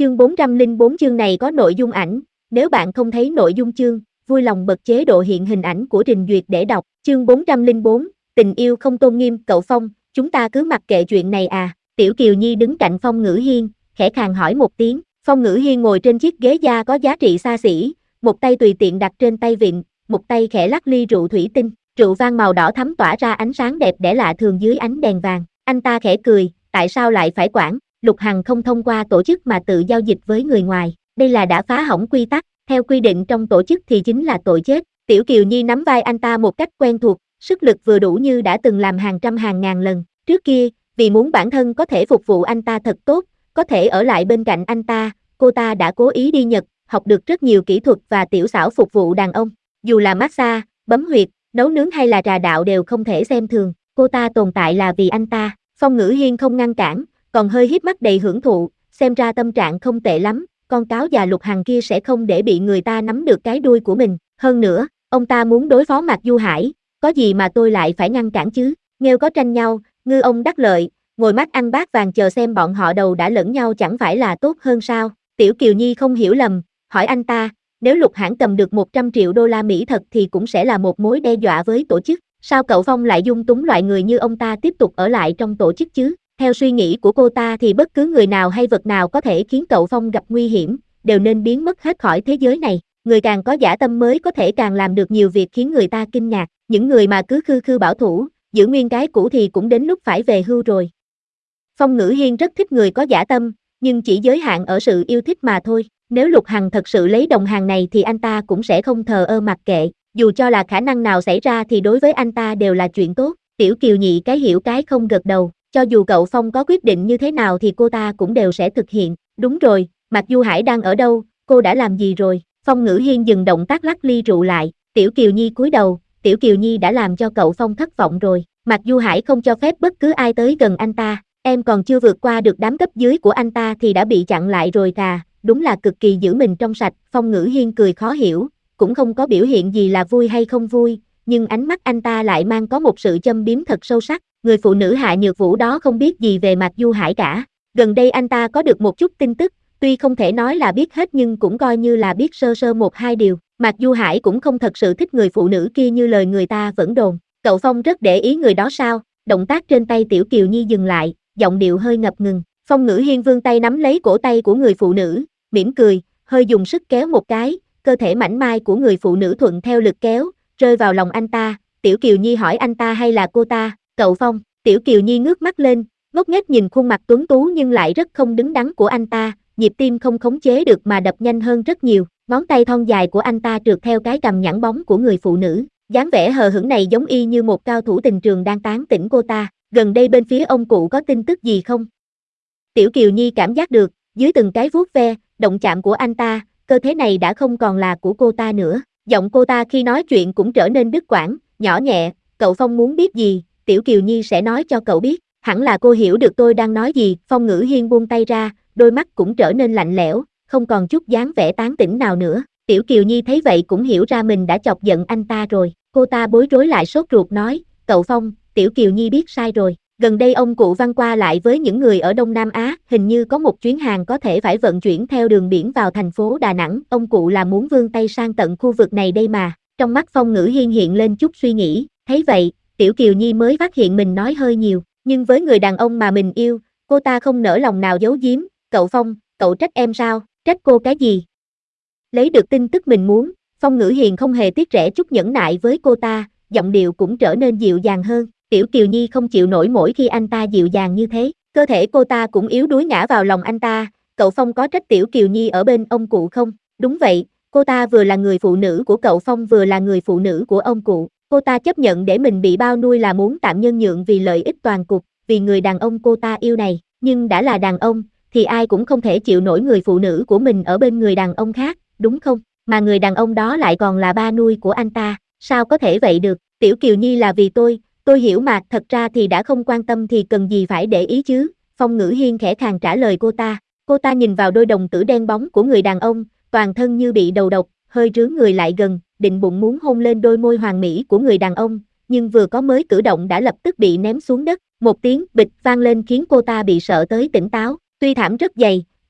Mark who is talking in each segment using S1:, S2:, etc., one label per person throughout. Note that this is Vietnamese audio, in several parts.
S1: Chương 404 chương này có nội dung ảnh, nếu bạn không thấy nội dung chương, vui lòng bật chế độ hiện hình ảnh của trình duyệt để đọc. Chương 404, tình yêu không tôn nghiêm. Cậu Phong, chúng ta cứ mặc kệ chuyện này à? Tiểu Kiều Nhi đứng cạnh Phong Ngữ Hiên, khẽ khàng hỏi một tiếng. Phong Ngữ Hiên ngồi trên chiếc ghế da có giá trị xa xỉ, một tay tùy tiện đặt trên tay vịn, một tay khẽ lắc ly rượu thủy tinh, rượu vang màu đỏ thắm tỏa ra ánh sáng đẹp đẽ lạ thường dưới ánh đèn vàng. Anh ta khẽ cười, tại sao lại phải quản? Lục Hằng không thông qua tổ chức mà tự giao dịch với người ngoài, đây là đã phá hỏng quy tắc, theo quy định trong tổ chức thì chính là tội chết. Tiểu Kiều Nhi nắm vai anh ta một cách quen thuộc, sức lực vừa đủ như đã từng làm hàng trăm hàng ngàn lần. Trước kia, vì muốn bản thân có thể phục vụ anh ta thật tốt, có thể ở lại bên cạnh anh ta, cô ta đã cố ý đi Nhật, học được rất nhiều kỹ thuật và tiểu xảo phục vụ đàn ông. Dù là massage, bấm huyệt, nấu nướng hay là trà đạo đều không thể xem thường, cô ta tồn tại là vì anh ta. Phong Ngữ Hiên không ngăn cản, còn hơi híp mắt đầy hưởng thụ, xem ra tâm trạng không tệ lắm, con cáo già Lục Hằng kia sẽ không để bị người ta nắm được cái đuôi của mình. Hơn nữa, ông ta muốn đối phó Mạc Du Hải, có gì mà tôi lại phải ngăn cản chứ? Nghêu có tranh nhau, ngư ông đắc lợi, ngồi mắt ăn bát vàng chờ xem bọn họ đầu đã lẫn nhau chẳng phải là tốt hơn sao? Tiểu Kiều Nhi không hiểu lầm, hỏi anh ta, nếu Lục Hãn cầm được 100 triệu đô la Mỹ thật thì cũng sẽ là một mối đe dọa với tổ chức. Sao cậu Phong lại dung túng loại người như ông ta tiếp tục ở lại trong tổ chức chứ? Theo suy nghĩ của cô ta thì bất cứ người nào hay vật nào có thể khiến cậu Phong gặp nguy hiểm, đều nên biến mất hết khỏi thế giới này. Người càng có dã tâm mới có thể càng làm được nhiều việc khiến người ta kinh ngạc. Những người mà cứ khư khư bảo thủ, giữ nguyên cái cũ thì cũng đến lúc phải về hưu rồi. Phong Ngữ Hiên rất thích người có dã tâm, nhưng chỉ giới hạn ở sự yêu thích mà thôi. Nếu Lục Hằng thật sự lấy đồng hàng này thì anh ta cũng sẽ không thờ ơ mặc kệ. Dù cho là khả năng nào xảy ra thì đối với anh ta đều là chuyện tốt. Tiểu Kiều Nhị cái hiểu cái không gật đầu. Cho dù cậu Phong có quyết định như thế nào thì cô ta cũng đều sẽ thực hiện. Đúng rồi, Mạc Du Hải đang ở đâu, cô đã làm gì rồi? Phong Ngữ Hiên dừng động tác lắc ly rượu lại. Tiểu Kiều Nhi cúi đầu, Tiểu Kiều Nhi đã làm cho cậu Phong thất vọng rồi. Mạc Du Hải không cho phép bất cứ ai tới gần anh ta. Em còn chưa vượt qua được đám cấp dưới của anh ta thì đã bị chặn lại rồi à, đúng là cực kỳ giữ mình trong sạch. Phong Ngữ Hiên cười khó hiểu, cũng không có biểu hiện gì là vui hay không vui, nhưng ánh mắt anh ta lại mang có một sự châm biếm thật sâu sắc. Người phụ nữ Hạ Nhược Vũ đó không biết gì về Mạc Du Hải cả. Gần đây anh ta có được một chút tin tức, tuy không thể nói là biết hết nhưng cũng coi như là biết sơ sơ một hai điều. Mạc Du Hải cũng không thật sự thích người phụ nữ kia như lời người ta vẫn đồn. Cậu Phong rất để ý người đó sao? Động tác trên tay Tiểu Kiều Nhi dừng lại, giọng điệu hơi ngập ngừng. Phong Ngữ Hiên vươn tay nắm lấy cổ tay của người phụ nữ, mỉm cười, hơi dùng sức kéo một cái, cơ thể mảnh mai của người phụ nữ thuận theo lực kéo, rơi vào lòng anh ta. Tiểu Kiều Nhi hỏi anh ta hay là cô ta? Cậu Phong. Tiểu Kiều Nhi ngước mắt lên, ngốc nghếch nhìn khuôn mặt tuấn tú nhưng lại rất không đứng đắn của anh ta, nhịp tim không khống chế được mà đập nhanh hơn rất nhiều, ngón tay thon dài của anh ta trượt theo cái cằm nhẵn bóng của người phụ nữ, dáng vẻ hờ hững này giống y như một cao thủ tình trường đang tán tỉnh cô ta. Gần đây bên phía ông cụ có tin tức gì không? Tiểu Kiều Nhi cảm giác được, dưới từng cái vuốt ve, động chạm của anh ta, cơ thể này đã không còn là của cô ta nữa. Giọng cô ta khi nói chuyện cũng trở nên đứt quãng, nhỏ nhẹ, cậu Phong muốn biết gì, Tiểu Kiều Nhi sẽ nói cho cậu biết. Hẳn là cô hiểu được tôi đang nói gì. Phong Ngữ Hiên buông tay ra, đôi mắt cũng trở nên lạnh lẽo, không còn chút dáng vẻ tán tỉnh nào nữa. Tiểu Kiều Nhi thấy vậy cũng hiểu ra mình đã chọc giận anh ta rồi. Cô ta bối rối lại sốt ruột nói, cậu Phong, Tiểu Kiều Nhi biết sai rồi. Gần đây ông cụ Văn qua lại với những người ở Đông Nam Á, hình như có một chuyến hàng có thể phải vận chuyển theo đường biển vào thành phố Đà Nẵng. Ông cụ là muốn vươn tay sang tận khu vực này đây mà. Trong mắt Phong Ngữ Hiên hiện lên chút suy nghĩ, thấy vậy, Tiểu Kiều Nhi mới phát hiện mình nói hơi nhiều. Nhưng với người đàn ông mà mình yêu, cô ta không nỡ lòng nào giấu giếm. Cậu Phong, cậu trách em sao? Trách cô cái gì? Lấy được tin tức mình muốn, Phong Ngữ Hiền không hề tiếc rẻ chút nhẫn nại với cô ta, giọng điệu cũng trở nên dịu dàng hơn. Tiểu Kiều Nhi không chịu nổi mỗi khi anh ta dịu dàng như thế, cơ thể cô ta cũng yếu đuối ngã vào lòng anh ta. Cậu Phong có trách Tiểu Kiều Nhi ở bên ông cụ không? Đúng vậy, cô ta vừa là người phụ nữ của cậu Phong vừa là người phụ nữ của ông cụ. Cô ta chấp nhận để mình bị bao nuôi là muốn tạm nhân nhượng vì lợi ích toàn cục, vì người đàn ông cô ta yêu này. Nhưng đã là đàn ông, thì ai cũng không thể chịu nổi người phụ nữ của mình ở bên người đàn ông khác, đúng không? Mà người đàn ông đó lại còn là ba nuôi của anh ta, sao có thể vậy được? Tiểu Kiều Nhi là vì tôi hiểu mà, thật ra thì đã không quan tâm thì cần gì phải để ý chứ. Phong Ngữ Hiên khẽ khàng trả lời cô ta nhìn vào đôi đồng tử đen bóng của người đàn ông, toàn thân như bị đầu độc, hơi rướn người lại gần, định bụng muốn hôn lên đôi môi hoàn mỹ của người đàn ông, nhưng vừa có mới cử động đã lập tức bị ném xuống đất, một tiếng bịch vang lên khiến cô ta bị sợ tới tỉnh táo. Tuy thảm rất dày,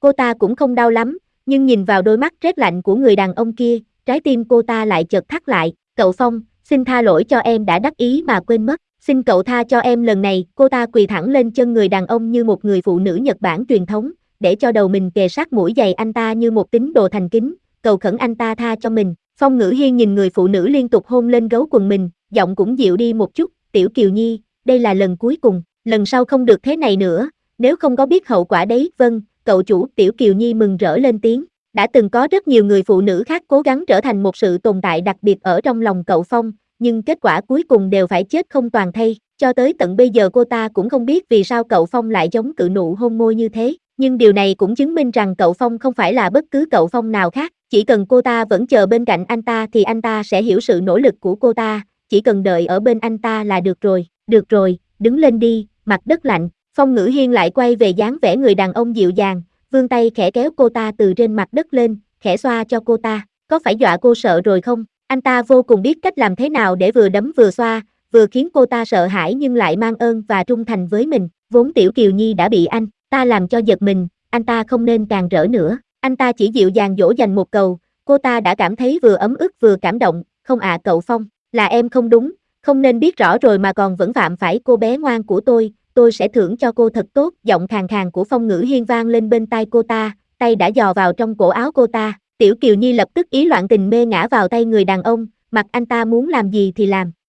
S1: Cô ta cũng không đau lắm, nhưng nhìn vào đôi mắt rét lạnh của người đàn ông kia, trái tim cô ta lại chợt thắt lại. Cậu Phong, xin tha lỗi cho em đã đắc ý mà quên mất. Xin cậu tha cho em lần này. Cô ta quỳ thẳng lên chân người đàn ông như một người phụ nữ Nhật Bản truyền thống, để cho đầu mình kề sát mũi giày anh ta như một tín đồ thành kính, cầu khẩn anh ta tha cho mình. Phong Ngữ Hiên nhìn người phụ nữ liên tục hôn lên gấu quần mình, giọng cũng dịu đi một chút. Tiểu Kiều Nhi, đây là lần cuối cùng, lần sau không được thế này nữa, nếu không có biết hậu quả đấy. Vâng, cậu chủ. Tiểu Kiều Nhi mừng rỡ lên tiếng. Đã từng có rất nhiều người phụ nữ khác cố gắng trở thành một sự tồn tại đặc biệt ở trong lòng cậu Phong, nhưng kết quả cuối cùng đều phải chết không toàn thây. Cho tới tận bây giờ cô ta cũng không biết vì sao cậu Phong lại giống cự nụ hôn môi như thế, nhưng điều này cũng chứng minh rằng cậu Phong không phải là bất cứ cậu Phong nào khác. Chỉ cần cô ta vẫn chờ bên cạnh anh ta thì anh ta sẽ hiểu sự nỗ lực của cô ta, chỉ cần đợi ở bên anh ta là được rồi. Được rồi, đứng lên đi, mặt đất lạnh. Phong Ngữ Hiên lại quay về dáng vẻ người đàn ông dịu dàng, vươn tay khẽ kéo cô ta từ trên mặt đất lên, khẽ xoa cho cô ta. Có phải dọa cô sợ rồi không? Anh ta vô cùng biết cách làm thế nào để vừa đấm vừa xoa, vừa khiến cô ta sợ hãi nhưng lại mang ơn và trung thành với mình. Vốn Tiểu Kiều Nhi đã bị anh ta làm cho giật mình, anh ta không nên càng rỡ nữa. Anh ta chỉ dịu dàng dỗ dành một câu, cô ta đã cảm thấy vừa ấm ức vừa cảm động. Không ạ cậu Phong, là em không đúng, không nên biết rõ rồi mà còn vẫn phạm phải. Cô bé ngoan của tôi sẽ thưởng cho cô thật tốt. Giọng khàn khàn của Phong Ngữ Hiên vang lên bên tai cô ta, tay đã dò vào trong cổ áo cô ta. Tiểu Kiều Nhi lập tức ý loạn tình mê ngã vào tay người đàn ông, mặc anh ta muốn làm gì thì làm.